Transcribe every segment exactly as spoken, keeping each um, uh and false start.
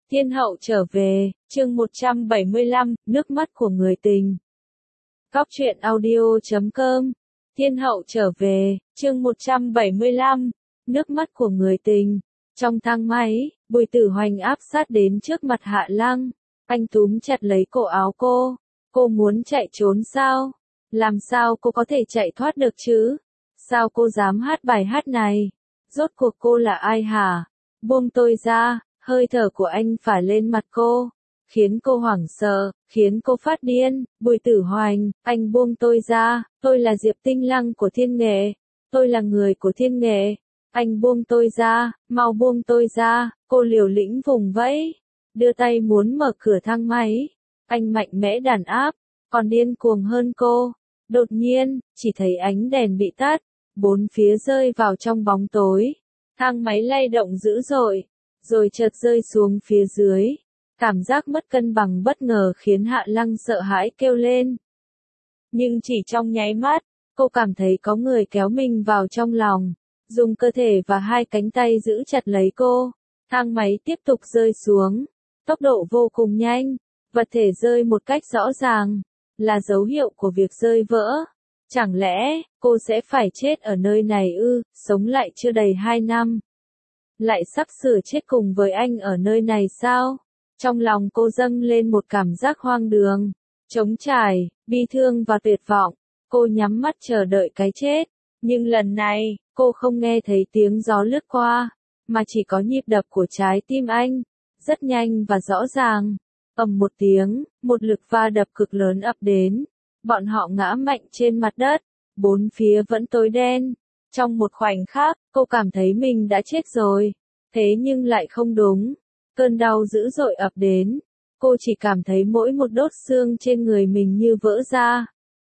Thiên hậu trở về, chương một trăm bảy mươi lăm, nước mắt của người tình. Góc truyện audio chấm com. Thiên hậu trở về, chương một trăm bảy mươi lăm, nước mắt của người tình. Trong thang máy, Bùi Tử Hoành áp sát đến trước mặt Hạ Lăng. Anh túm chặt lấy cổ áo cô. Cô muốn chạy trốn sao? Làm sao cô có thể chạy thoát được chứ? Sao cô dám hát bài hát này? Rốt cuộc cô là ai hả? Buông tôi ra. Hơi thở của anh phả lên mặt cô, khiến cô hoảng sợ, khiến cô phát điên. Bùi Tử Hoành, anh buông tôi ra, tôi là Diệp Tinh Lăng của Thiên Nghệ, tôi là người của Thiên Nghệ, anh buông tôi ra, mau buông tôi ra. Cô liều lĩnh vùng vẫy, đưa tay muốn mở cửa thang máy, anh mạnh mẽ đàn áp, còn điên cuồng hơn cô. Đột nhiên, chỉ thấy ánh đèn bị tắt, bốn phía rơi vào trong bóng tối, thang máy lay động dữ dội, rồi chợt rơi xuống phía dưới. Cảm giác mất cân bằng bất ngờ khiến Hạ Lăng sợ hãi kêu lên. Nhưng chỉ trong nháy mắt, cô cảm thấy có người kéo mình vào trong lòng, dùng cơ thể và hai cánh tay giữ chặt lấy cô. Thang máy tiếp tục rơi xuống, tốc độ vô cùng nhanh, vật thể rơi một cách rõ ràng, là dấu hiệu của việc rơi vỡ. Chẳng lẽ, cô sẽ phải chết ở nơi này ư? Sống lại chưa đầy hai năm, lại sắp sửa chết cùng với anh ở nơi này sao? Trong lòng cô dâng lên một cảm giác hoang đường, trống trải, bi thương và tuyệt vọng. Cô nhắm mắt chờ đợi cái chết, nhưng lần này, cô không nghe thấy tiếng gió lướt qua, mà chỉ có nhịp đập của trái tim anh, rất nhanh và rõ ràng. Ầm một tiếng, một lực va đập cực lớn ập đến, bọn họ ngã mạnh trên mặt đất, bốn phía vẫn tối đen. Trong một khoảnh khắc, cô cảm thấy mình đã chết rồi. Thế nhưng lại không đúng. Cơn đau dữ dội ập đến. Cô chỉ cảm thấy mỗi một đốt xương trên người mình như vỡ ra.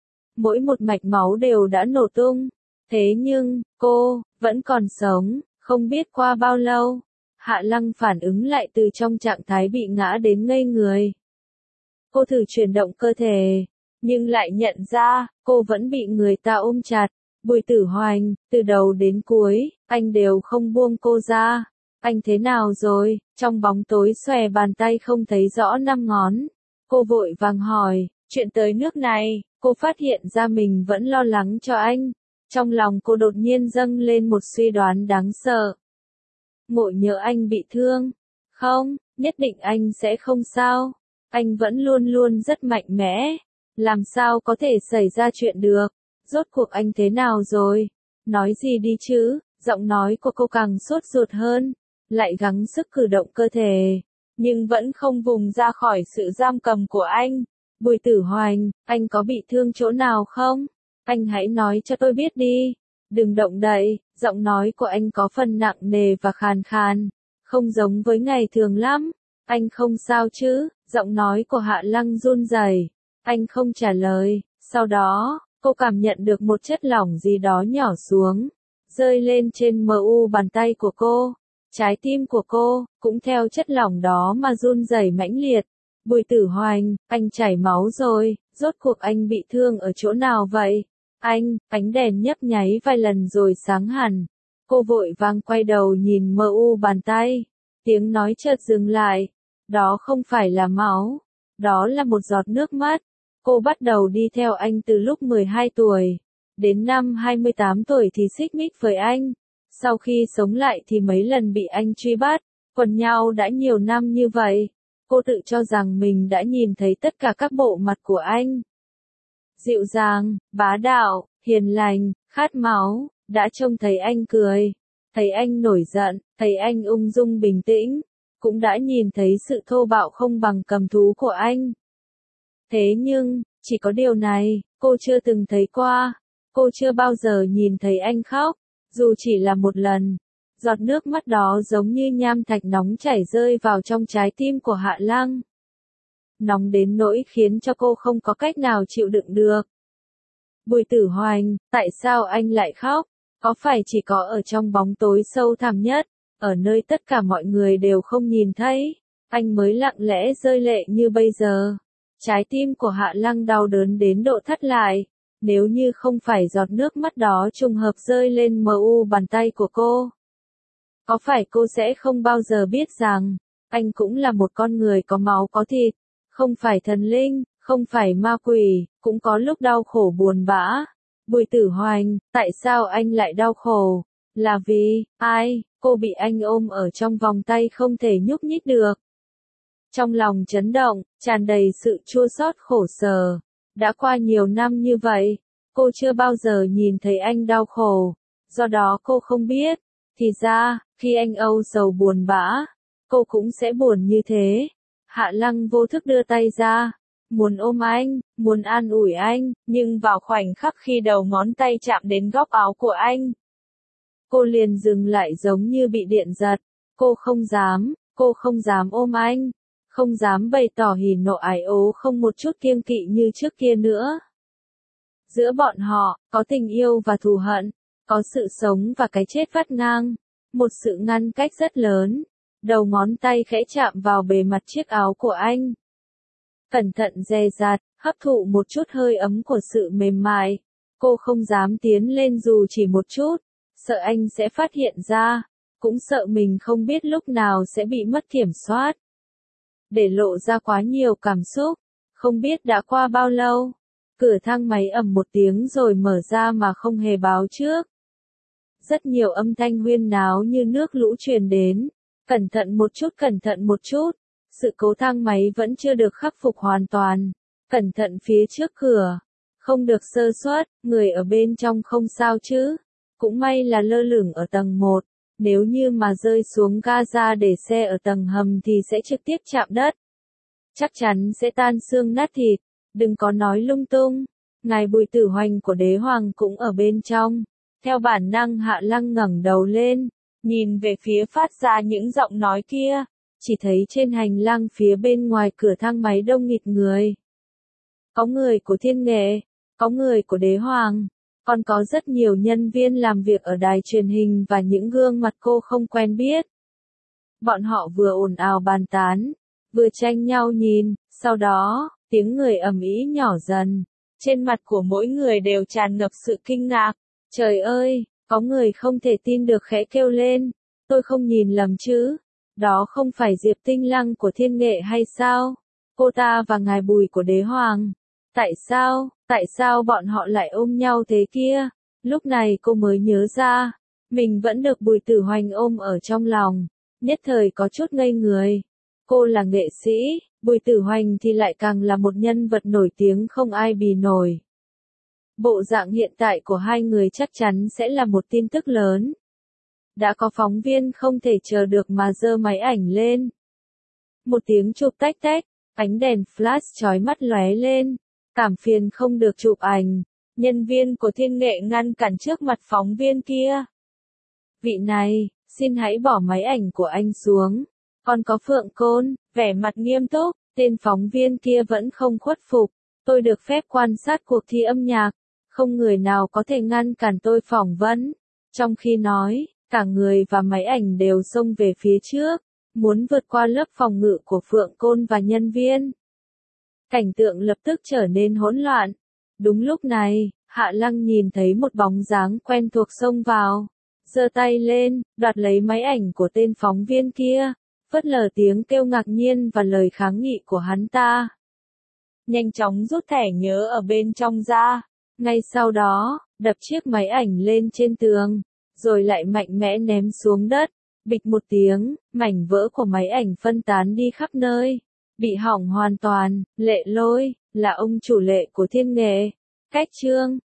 Mỗi một mạch máu đều đã nổ tung. Thế nhưng, cô, vẫn còn sống, không biết qua bao lâu. Hạ Lăng phản ứng lại từ trong trạng thái bị ngã đến ngây người. Cô thử chuyển động cơ thể, nhưng lại nhận ra, cô vẫn bị người ta ôm chặt. Bùi Tử Hoành, từ đầu đến cuối, anh đều không buông cô ra. Anh thế nào rồi? Trong bóng tối xòe bàn tay không thấy rõ năm ngón. Cô vội vàng hỏi, chuyện tới nước này, cô phát hiện ra mình vẫn lo lắng cho anh. Trong lòng cô đột nhiên dâng lên một suy đoán đáng sợ. Ngộ nhỡ anh bị thương? Không, nhất định anh sẽ không sao. Anh vẫn luôn luôn rất mạnh mẽ. Làm sao có thể xảy ra chuyện được? Rốt cuộc anh thế nào rồi? Nói gì đi chứ? Giọng nói của cô càng sốt ruột hơn, lại gắng sức cử động cơ thể, nhưng vẫn không vùng ra khỏi sự giam cầm của anh. Bùi Tử Hoành, anh có bị thương chỗ nào không? Anh hãy nói cho tôi biết đi. Đừng động đậy. Giọng nói của anh có phần nặng nề và khàn khàn, không giống với ngày thường lắm. Anh không sao chứ? Giọng nói của Hạ Lăng run rẩy. Anh không trả lời. Sau đó, cô cảm nhận được một chất lỏng gì đó nhỏ xuống, rơi lên trên mờ u bàn tay của cô. Trái tim của cô, cũng theo chất lỏng đó mà run rẩy mãnh liệt. Bùi Tử Hoành, anh chảy máu rồi, rốt cuộc anh bị thương ở chỗ nào vậy? Anh, ánh đèn nhấp nháy vài lần rồi sáng hẳn. Cô vội vàng quay đầu nhìn mờ u bàn tay. Tiếng nói chợt dừng lại. Đó không phải là máu, đó là một giọt nước mắt. Cô bắt đầu đi theo anh từ lúc mười hai tuổi, đến năm hai mươi tám tuổi thì xích mích với anh. Sau khi sống lại thì mấy lần bị anh truy bắt, quần nhau đã nhiều năm như vậy. Cô tự cho rằng mình đã nhìn thấy tất cả các bộ mặt của anh. Dịu dàng, bá đạo, hiền lành, khát máu, đã trông thấy anh cười, thấy anh nổi giận, thấy anh ung dung bình tĩnh, cũng đã nhìn thấy sự thô bạo không bằng cầm thú của anh. Thế nhưng, chỉ có điều này, cô chưa từng thấy qua. Cô chưa bao giờ nhìn thấy anh khóc, dù chỉ là một lần. Giọt nước mắt đó giống như nham thạch nóng chảy rơi vào trong trái tim của Hạ Lăng. Nóng đến nỗi khiến cho cô không có cách nào chịu đựng được. Bùi Tử Hoành, tại sao anh lại khóc? Có phải chỉ có ở trong bóng tối sâu thẳm nhất, ở nơi tất cả mọi người đều không nhìn thấy, anh mới lặng lẽ rơi lệ như bây giờ? Trái tim của Hạ Lăng đau đớn đến độ thắt lại. Nếu như không phải giọt nước mắt đó trùng hợp rơi lên mờ u bàn tay của cô, có phải cô sẽ không bao giờ biết rằng, Anh cũng là một con người có máu có thịt, không phải thần linh, không phải ma quỷ, cũng có lúc đau khổ buồn bã. Bùi Tử Hoành, tại sao anh lại đau khổ? Là vì, ai? Cô bị anh ôm ở trong vòng tay không thể nhúc nhích được. Trong lòng chấn động, tràn đầy sự chua xót khổ sở. Đã qua nhiều năm như vậy, cô chưa bao giờ nhìn thấy anh đau khổ, do đó cô không biết. Thì ra, khi anh âu sầu buồn bã, cô cũng sẽ buồn như thế. Hạ Lăng vô thức đưa tay ra, muốn ôm anh, muốn an ủi anh, nhưng vào khoảnh khắc khi đầu ngón tay chạm đến góc áo của anh, cô liền dừng lại giống như bị điện giật. Cô không dám, cô không dám ôm anh, không dám bày tỏ hỉ nộ ái ố không một chút kiêng kỵ như trước kia nữa. Giữa bọn họ, có tình yêu và thù hận, có sự sống và cái chết vắt ngang, một sự ngăn cách rất lớn. Đầu ngón tay khẽ chạm vào bề mặt chiếc áo của anh. Cẩn thận dè dặt, hấp thụ một chút hơi ấm của sự mềm mại. Cô không dám tiến lên dù chỉ một chút, sợ anh sẽ phát hiện ra, cũng sợ mình không biết lúc nào sẽ bị mất kiểm soát. Để lộ ra quá nhiều cảm xúc, không biết đã qua bao lâu, cửa thang máy ầm một tiếng rồi mở ra mà không hề báo trước. Rất nhiều âm thanh huyên náo như nước lũ truyền đến. Cẩn thận một chút, cẩn thận một chút. Sự cố thang máy vẫn chưa được khắc phục hoàn toàn. Cẩn thận phía trước cửa. Không được sơ suất, người ở bên trong không sao chứ. Cũng may là lơ lửng ở tầng một. Nếu như mà rơi xuống ga ra để xe ở tầng hầm thì sẽ trực tiếp chạm đất. Chắc chắn sẽ tan xương nát thịt. Đừng có nói lung tung. Ngài Bùi Tử Hoành của đế hoàng cũng ở bên trong. Theo bản năng Hạ Lăng ngẩng đầu lên, nhìn về phía phát ra những giọng nói kia, chỉ thấy trên hành lang phía bên ngoài cửa thang máy đông nghịt người. Có người của Thiên Nghệ, có người của đế hoàng, còn có rất nhiều nhân viên làm việc ở đài truyền hình và những gương mặt cô không quen biết. Bọn họ vừa ồn ào bàn tán, vừa tranh nhau nhìn, sau đó, tiếng người ầm ĩ nhỏ dần, trên mặt của mỗi người đều tràn ngập sự kinh ngạc. Trời ơi, có người không thể tin được khẽ kêu lên, tôi không nhìn lầm chứ, đó không phải Diệp Tinh Lăng của Thiên Nghệ hay sao? Cô ta và ngài Bùi của đế hoàng. Tại sao, tại sao bọn họ lại ôm nhau thế kia? Lúc này cô mới nhớ ra, mình vẫn được Bùi Tử Hoành ôm ở trong lòng, nhất thời có chút ngây người. Cô là nghệ sĩ, Bùi Tử Hoành thì lại càng là một nhân vật nổi tiếng không ai bì nổi. Bộ dạng hiện tại của hai người chắc chắn sẽ là một tin tức lớn. Đã có phóng viên không thể chờ được mà giơ máy ảnh lên. Một tiếng chụp tách tách, ánh đèn flash chói mắt lóe lên. Cảm phiền không được chụp ảnh. Nhân viên của Thiên Nghệ ngăn cản trước mặt phóng viên kia. Vị này, xin hãy bỏ máy ảnh của anh xuống. Còn có Phượng Côn, vẻ mặt nghiêm túc, tên phóng viên kia vẫn không khuất phục. Tôi được phép quan sát cuộc thi âm nhạc. Không người nào có thể ngăn cản tôi phỏng vấn. Trong khi nói, cả người và máy ảnh đều xông về phía trước, muốn vượt qua lớp phòng ngự của Phượng Côn và nhân viên. Cảnh tượng lập tức trở nên hỗn loạn. Đúng lúc này, Hạ Lăng nhìn thấy một bóng dáng quen thuộc xông vào, giơ tay lên, đoạt lấy máy ảnh của tên phóng viên kia, phớt lờ tiếng kêu ngạc nhiên và lời kháng nghị của hắn ta. Nhanh chóng rút thẻ nhớ ở bên trong ra. Ngay sau đó, đập chiếc máy ảnh lên trên tường, rồi lại mạnh mẽ ném xuống đất. Bịch một tiếng, mảnh vỡ của máy ảnh phân tán đi khắp nơi. Bị hỏng hoàn toàn. Lệ Lôi, là ông chủ Lệ của Thiên Nghệ. Cách chương